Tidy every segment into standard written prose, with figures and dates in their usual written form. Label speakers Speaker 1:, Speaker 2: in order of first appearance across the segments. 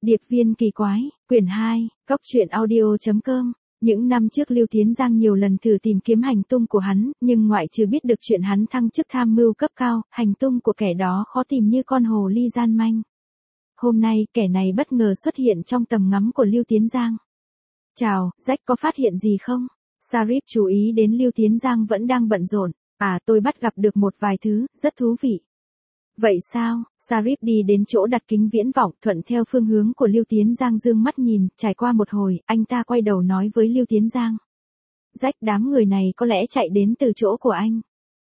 Speaker 1: Điệp viên kỳ quái, quyển 2, coctruyện.audio.com. Những năm trước Lưu Tiến Giang nhiều lần thử tìm kiếm hành tung của hắn, nhưng ngoại trừ biết được chuyện hắn thăng chức tham mưu cấp cao, hành tung của kẻ đó khó tìm như con hồ ly gian manh. Hôm nay, kẻ này bất ngờ xuất hiện trong tầm ngắm của Lưu Tiến Giang. Chào, Jack, có phát hiện gì không? Sarip chú ý đến Lưu Tiến Giang vẫn đang bận rộn. Tôi bắt gặp được một vài thứ, rất thú vị. Vậy sao? Sarip đi đến chỗ đặt kính viễn vọng, thuận theo phương hướng của Lưu Tiến Giang dương mắt nhìn, trải qua một hồi, anh ta quay đầu nói với Lưu Tiến Giang. Jack, đám người này có lẽ chạy đến từ chỗ của anh.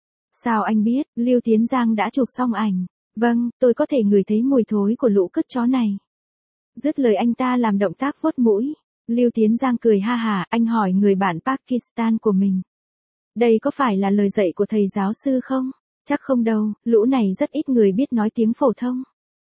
Speaker 1: Sao anh biết? Lưu Tiến Giang đã chụp xong ảnh. Vâng, tôi có thể ngửi thấy mùi thối của lũ cứt chó này. Dứt lời anh ta làm động tác vuốt mũi. Lưu Tiến Giang cười ha hả, anh hỏi người bạn Pakistan của mình. Đây có phải là lời dạy của thầy giáo sư không? Chắc không đâu, lũ này rất ít người biết nói tiếng phổ thông.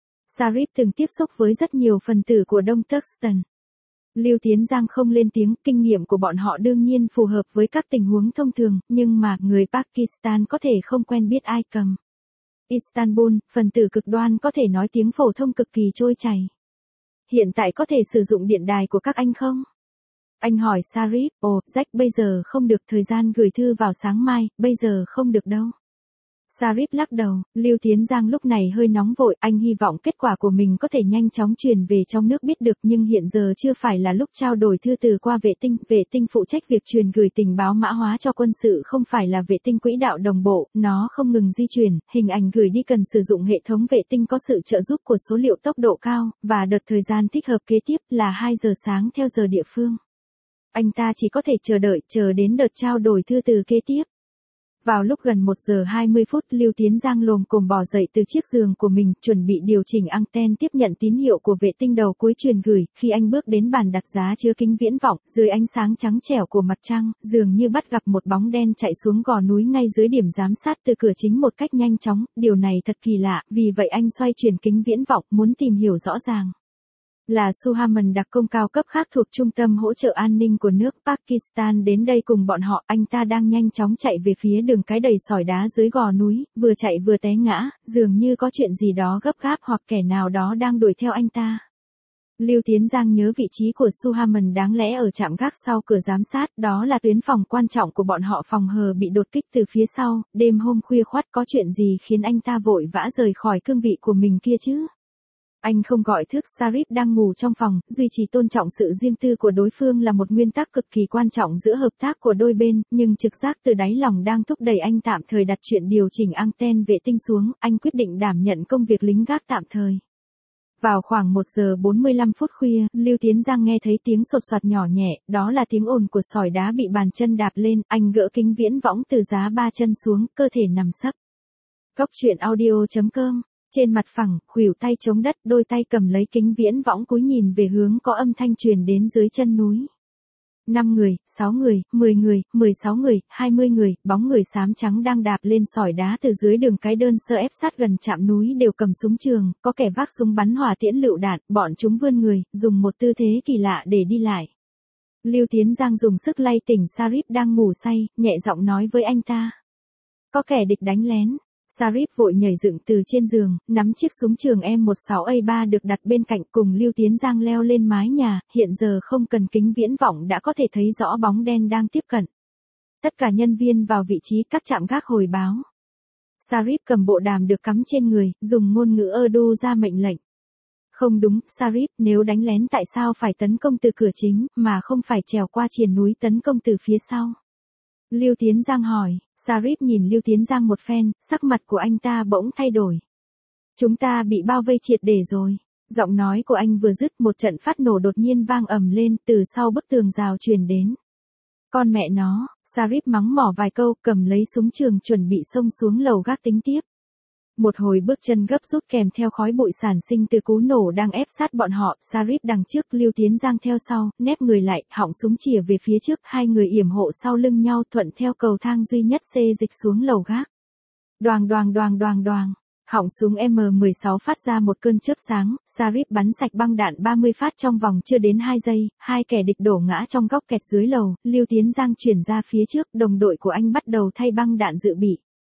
Speaker 1: Sarip từng tiếp xúc với rất nhiều phần tử của Đông Turkestan. Lưu Tiến Giang không lên tiếng, kinh nghiệm của bọn họ đương nhiên phù hợp với các tình huống thông thường, nhưng mà người Pakistan có thể không quen biết Ai Cập. Istanbul, phần tử cực đoan có thể nói tiếng phổ thông cực kỳ trôi chảy. Hiện tại có thể sử dụng điện đài của các anh không? Anh hỏi Sarip, Jack bây giờ không được, thời gian gửi thư vào sáng mai, bây giờ không được đâu. Sarip lắc đầu, Lưu Tiến Giang lúc này hơi nóng vội, anh hy vọng kết quả của mình có thể nhanh chóng truyền về trong nước biết được, nhưng hiện giờ chưa phải là lúc trao đổi thư từ qua vệ tinh phụ trách việc truyền gửi tình báo mã hóa cho quân sự, không phải là vệ tinh quỹ đạo đồng bộ, nó không ngừng di chuyển, hình ảnh gửi đi cần sử dụng hệ thống vệ tinh có sự trợ giúp của số liệu tốc độ cao, và đợt thời gian thích hợp kế tiếp là 2 giờ sáng theo giờ địa phương. Anh ta chỉ có thể chờ đến đợt trao đổi thư từ kế tiếp. Vào lúc gần 1 giờ 20 phút, Lưu Tiến Giang lồm cồm bò dậy từ chiếc giường của mình, chuẩn bị điều chỉnh anten tiếp nhận tín hiệu của vệ tinh đầu cuối truyền gửi. Khi anh bước đến bàn đặt giá chứa kính viễn vọng, dưới ánh sáng trắng trẻo của mặt trăng, dường như bắt gặp một bóng đen chạy xuống gò núi ngay dưới điểm giám sát từ cửa chính một cách nhanh chóng. Điều này thật kỳ lạ, vì vậy anh xoay chuyển kính viễn vọng, muốn tìm hiểu rõ ràng. Là Suhaman, đặc công cao cấp khác thuộc Trung tâm hỗ trợ an ninh của nước Pakistan đến đây cùng bọn họ. Anh ta đang nhanh chóng chạy về phía đường cái đầy sỏi đá dưới gò núi, vừa chạy vừa té ngã, dường như có chuyện gì đó gấp gáp hoặc kẻ nào đó đang đuổi theo anh ta. Lưu Tiến Giang nhớ vị trí của Suhaman đáng lẽ ở trạm gác sau cửa giám sát, đó là tuyến phòng quan trọng của bọn họ. Phòng hờ bị đột kích từ phía sau, đêm hôm khuya khoắt có chuyện gì khiến anh ta vội vã rời khỏi cương vị của mình kia chứ? Anh không gọi thức Sarip đang ngủ trong phòng, duy trì tôn trọng sự riêng tư của đối phương là một nguyên tắc cực kỳ quan trọng giữa hợp tác của đôi bên, nhưng trực giác từ đáy lòng đang thúc đẩy anh tạm thời đặt chuyện điều chỉnh anten vệ tinh xuống, anh quyết định đảm nhận công việc lính gác tạm thời. Vào khoảng 1 giờ 45 phút khuya, Lưu Tiến Giang nghe thấy tiếng sột soạt nhỏ nhẹ, đó là tiếng ồn của sỏi đá bị bàn chân đạp lên, anh gỡ kính viễn võng từ giá 3 chân xuống, cơ thể nằm sấp. Coctruyện.audio.com. Trên mặt phẳng, khuỷu tay chống đất, đôi tay cầm lấy kính viễn võng cúi nhìn về hướng có âm thanh truyền đến dưới chân núi. 5 người, 6 người, 10 người, 16 người, 20 người, bóng người xám trắng đang đạp lên sỏi đá từ dưới đường cái đơn sơ ép sát gần trạm núi đều cầm súng trường, có kẻ vác súng bắn hỏa tiễn lựu đạn, bọn chúng vươn người, dùng một tư thế kỳ lạ để đi lại. Lưu Tiến Giang dùng sức lay tỉnh Sarip đang ngủ say, nhẹ giọng nói với anh ta. Có kẻ địch đánh lén. Sarip vội nhảy dựng từ trên giường, nắm chiếc súng trường M16A3 được đặt bên cạnh, cùng Lưu Tiến Giang leo lên mái nhà, hiện giờ không cần kính viễn vọng đã có thể thấy rõ bóng đen đang tiếp cận. Tất cả nhân viên vào vị trí các trạm gác hồi báo. Sarip cầm bộ đàm được cắm trên người, dùng ngôn ngữ Urdu ra mệnh lệnh. Không đúng, Sarip, nếu đánh lén tại sao phải tấn công từ cửa chính, mà không phải trèo qua triền núi tấn công từ phía sau? Lưu Tiến Giang hỏi. Sarip nhìn Lưu Tiến Giang một phen, sắc mặt của anh ta bỗng thay đổi. Chúng ta bị bao vây triệt để rồi. Giọng nói của anh vừa dứt, một trận phát nổ đột nhiên vang ầm lên, từ sau bức tường rào truyền đến. Con mẹ nó, Sarip mắng mỏ vài câu, cầm lấy súng trường chuẩn bị xông xuống lầu gác tính tiếp. Một hồi bước chân gấp rút kèm theo khói bụi sản sinh từ cú nổ đang ép sát bọn họ, Sarip đằng trước, Lưu Tiến Giang theo sau, nép người lại, họng súng chĩa về phía trước, hai người yểm hộ sau lưng nhau thuận theo cầu thang duy nhất xê dịch xuống lầu gác. Đoàng đoàng đoàng đoàng đoàng, họng súng M16 phát ra một cơn chớp sáng, Sarip bắn sạch băng đạn 30 phát trong vòng chưa đến 2 giây, hai kẻ địch đổ ngã trong góc kẹt dưới lầu, Lưu Tiến Giang chuyển ra phía trước, đồng đội của anh bắt đầu thay băng đạn dự bị.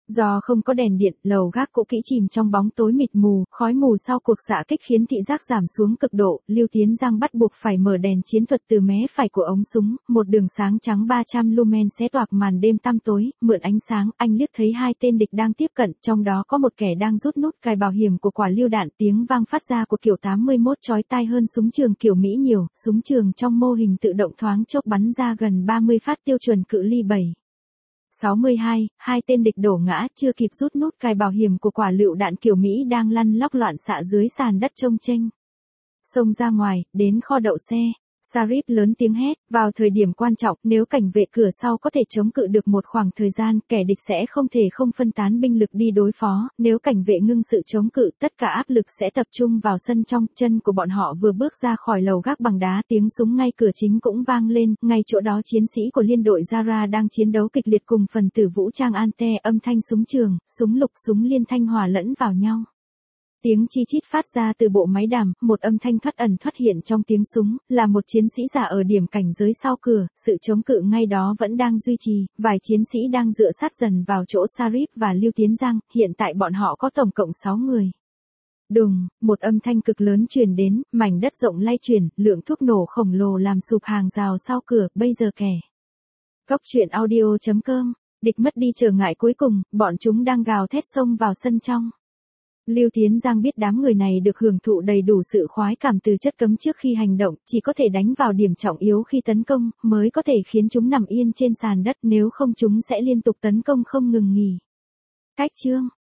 Speaker 1: Do không có đèn điện, lầu gác cũ kỹ chìm trong bóng tối mịt mù, khói mù sau cuộc xạ kích khiến thị giác giảm xuống cực độ, Lưu Tiến Giang bắt buộc phải mở đèn chiến thuật từ mé phải của ống súng, một đường sáng trắng 300 lumen xé toạc màn đêm tăm tối, mượn ánh sáng, anh liếc thấy hai tên địch đang tiếp cận, trong đó có một kẻ đang rút nút cài bảo hiểm của quả lựu đạn, tiếng vang phát ra của kiểu 81 chói tai hơn súng trường kiểu Mỹ nhiều, súng trường trong mô hình tự động thoáng chốc bắn ra gần 30 phát tiêu chuẩn cự ly 7.62, hai tên địch đổ ngã, chưa kịp rút nút cài bảo hiểm của quả lựu đạn kiểu Mỹ đang lăn lóc loạn xạ dưới sàn đất trông chênh. Xông ra ngoài, đến kho đậu xe. Sharif lớn tiếng hét, vào thời điểm quan trọng, nếu cảnh vệ cửa sau có thể chống cự được một khoảng thời gian, kẻ địch sẽ không thể không phân tán binh lực đi đối phó, nếu cảnh vệ ngưng sự chống cự, tất cả áp lực sẽ tập trung vào sân trong, chân của bọn họ vừa bước ra khỏi lầu gác bằng đá, tiếng súng ngay cửa chính cũng vang lên, ngay chỗ đó chiến sĩ của liên đội Zara đang chiến đấu kịch liệt cùng phần tử vũ trang Ante, âm thanh súng trường, súng lục, súng liên thanh hòa lẫn vào nhau. Tiếng chi chít phát ra từ bộ máy đàm, một âm thanh thoát ẩn thoát hiện trong tiếng súng, là một chiến sĩ giả ở điểm cảnh giới sau cửa, sự chống cự ngay đó vẫn đang duy trì, vài chiến sĩ đang dựa sát dần vào chỗ Sharif và Lưu Tiến Giang, hiện tại bọn họ có tổng cộng 6 người. Đùng, một âm thanh cực lớn truyền đến, mảnh đất rộng lay chuyển, lượng thuốc nổ khổng lồ làm sụp hàng rào sau cửa, bây giờ kẻ. Góc truyện audio.com, địch mất đi trở ngại cuối cùng, bọn chúng đang gào thét xông vào sân trong. Lưu Tiến Giang biết đám người này được hưởng thụ đầy đủ sự khoái cảm từ chất cấm trước khi hành động, chỉ có thể đánh vào điểm trọng yếu khi tấn công, mới có thể khiến chúng nằm yên trên sàn đất, nếu không chúng sẽ liên tục tấn công không ngừng nghỉ. Cách chương